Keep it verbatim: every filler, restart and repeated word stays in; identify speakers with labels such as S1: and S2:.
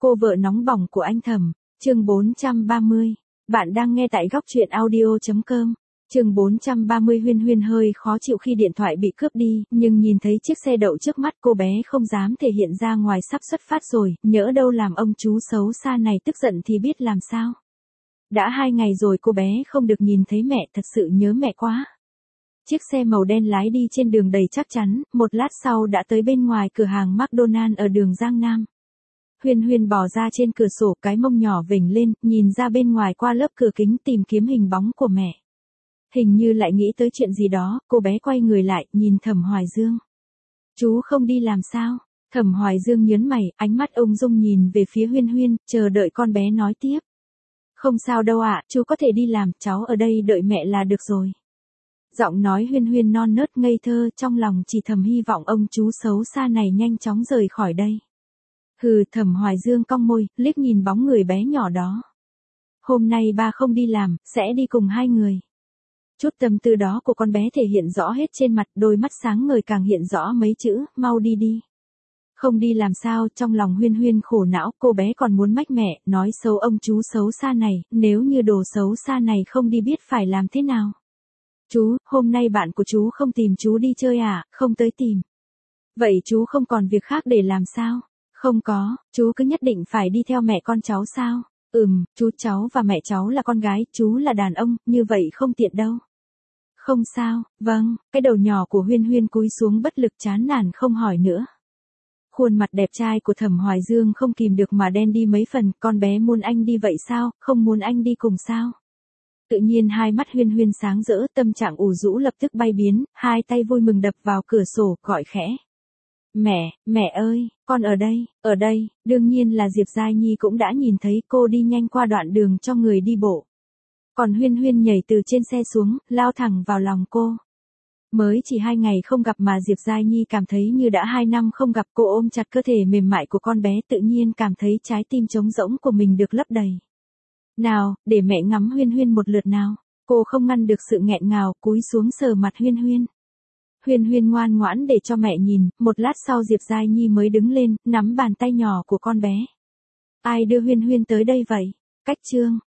S1: Cô vợ nóng bỏng của anh Thẩm, chương bốn trăm ba mươi. Bạn đang nghe tại góc truyện audio chấm com. Chương bốn trăm ba mươi. Huyên Huyên hơi khó chịu khi điện thoại bị cướp đi, nhưng nhìn thấy chiếc xe đậu trước mắt cô bé không dám thể hiện ra ngoài sắp xuất phát rồi, nhỡ đâu làm ông chú xấu xa này tức giận thì biết làm sao. Đã hai ngày rồi cô bé không được nhìn thấy mẹ, thật sự nhớ mẹ quá. Chiếc xe màu đen lái đi trên đường đầy chắc chắn, một lát sau đã tới bên ngoài cửa hàng McDonald ở đường Giang Nam. Huyên Huyên bò ra trên cửa sổ, cái mông nhỏ vểnh lên, nhìn ra bên ngoài qua lớp cửa kính tìm kiếm hình bóng của mẹ. Hình như lại nghĩ tới chuyện gì đó, cô bé quay người lại, nhìn Thẩm Hoài Dương. Chú không đi làm sao? Thẩm Hoài Dương nhớn mày, ánh mắt ung dung nhìn về phía Huyên Huyên, chờ đợi con bé nói tiếp. Không sao đâu ạ, chú có thể đi làm, cháu ở đây đợi mẹ là được rồi. Giọng nói Huyên Huyên non nớt ngây thơ, trong lòng chỉ thầm hy vọng ông chú xấu xa này nhanh chóng rời khỏi đây. Hừ, Thẩm Hoài Dương cong môi, liếc nhìn bóng người bé nhỏ đó. Hôm nay ba không đi làm, sẽ đi cùng hai người. Chút tâm tư đó của con bé thể hiện rõ hết trên mặt, đôi mắt sáng ngời càng hiện rõ mấy chữ, mau đi đi. Không đi làm sao, trong lòng Huyên Huyên khổ não, cô bé còn muốn mách mẹ, nói xấu ông chú xấu xa này, nếu như đồ xấu xa này không đi biết phải làm thế nào. Chú, hôm nay bạn của chú không tìm chú đi chơi à, không tới tìm. Vậy chú không còn việc khác để làm sao? Không có, chú cứ nhất định phải đi theo mẹ con cháu sao? Ừm, chú cháu và mẹ cháu là con gái, chú là đàn ông, như vậy không tiện đâu. Không sao, vâng, cái đầu nhỏ của Huyên Huyên cúi xuống bất lực chán nản không hỏi nữa. Khuôn mặt đẹp trai của Thẩm Hoài Dương không kìm được mà đen đi mấy phần, con bé muốn anh đi vậy sao, không muốn anh đi cùng sao? Tự nhiên hai mắt Huyên Huyên sáng rỡ, tâm trạng ủ rũ lập tức bay biến, hai tay vui mừng đập vào cửa sổ, gọi khẽ. Mẹ, mẹ ơi, con ở đây, ở đây, đương nhiên là Diệp Giai Nhi cũng đã nhìn thấy cô đi nhanh qua đoạn đường cho người đi bộ. Còn Huyên Huyên nhảy từ trên xe xuống, lao thẳng vào lòng cô. Mới chỉ hai ngày không gặp mà Diệp Giai Nhi cảm thấy như đã hai năm không gặp, cô ôm chặt cơ thể mềm mại của con bé, tự nhiên cảm thấy trái tim trống rỗng của mình được lấp đầy. Nào, để mẹ ngắm Huyên Huyên một lượt nào. Cô không ngăn được sự nghẹn ngào, cúi xuống sờ mặt Huyên Huyên. Huyên Huyên ngoan ngoãn để cho mẹ nhìn, một lát sau Diệp Giai Nhi mới đứng lên, nắm bàn tay nhỏ của con bé. Ai đưa Huyên Huyên tới đây vậy? Cách Trương,